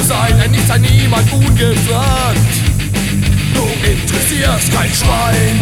sein, denn nichts an niemand ungefragt. Du interessierst kein Schwein.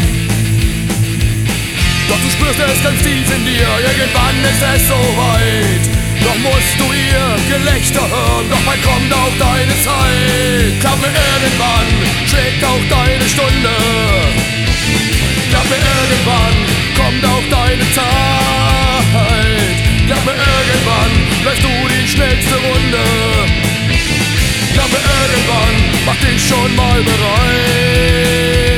Doch du spürst es ganz tief in dir, irgendwann ist es soweit. Doch musst du ihr Gelächter hören, doch bald kommt auch deine Zeit. Glaube irgendwann schlägt auch deine Stunde. Glaube irgendwann kommt auch deine Zeit. Glaube irgendwann läufst du die schnellste Runde. Glaube irgendwann mach dich schon mal bereit.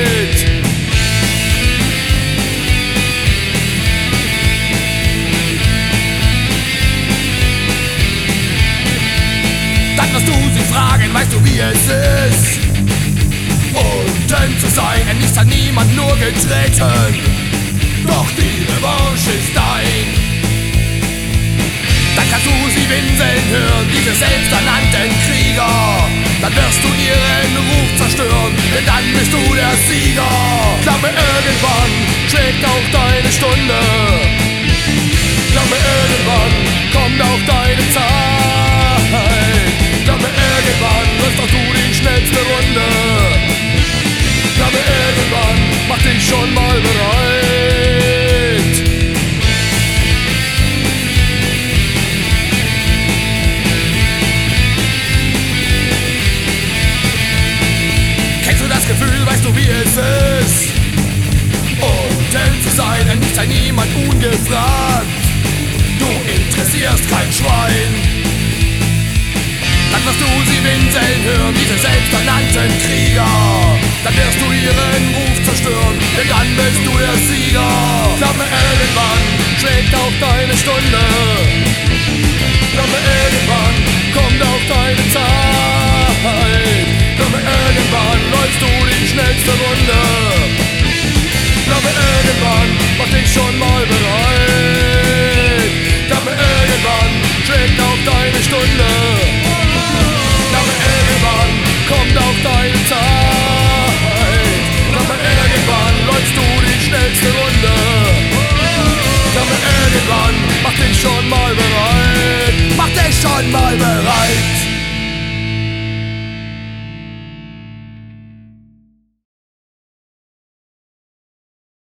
Dann wirst du sie fragen, weißt du wie es ist, unten zu sein, denn nichts hat niemand nur getreten. Doch die Revanche ist dein. Dann kannst du sie winseln hören, diese selbsternannten Krieger. Dann wirst du ihren Ruf zerstören, denn dann bist du der Sieger. Glaube irgendwann schlägt auch deine Stunde. Glaube irgendwann kommt auch deine Zeit. Glaube irgendwann läufst auch du die schnellste Runde. Glaube irgendwann mach dich schon mal bereit. Kennst du das Gefühl, weißt du wie es ist, unten zu sein, denn nichts sei niemand ungefragt. Du interessierst kein Schwein. Dann wirst du sie winseln hören, diese selbsternannten Krieger. Dann wirst du ihren Ruf zerstören, denn dann bist du der Sieger. Glaub mir, irgendwann schlägt auch deine Stunde. Glaub mir, irgendwann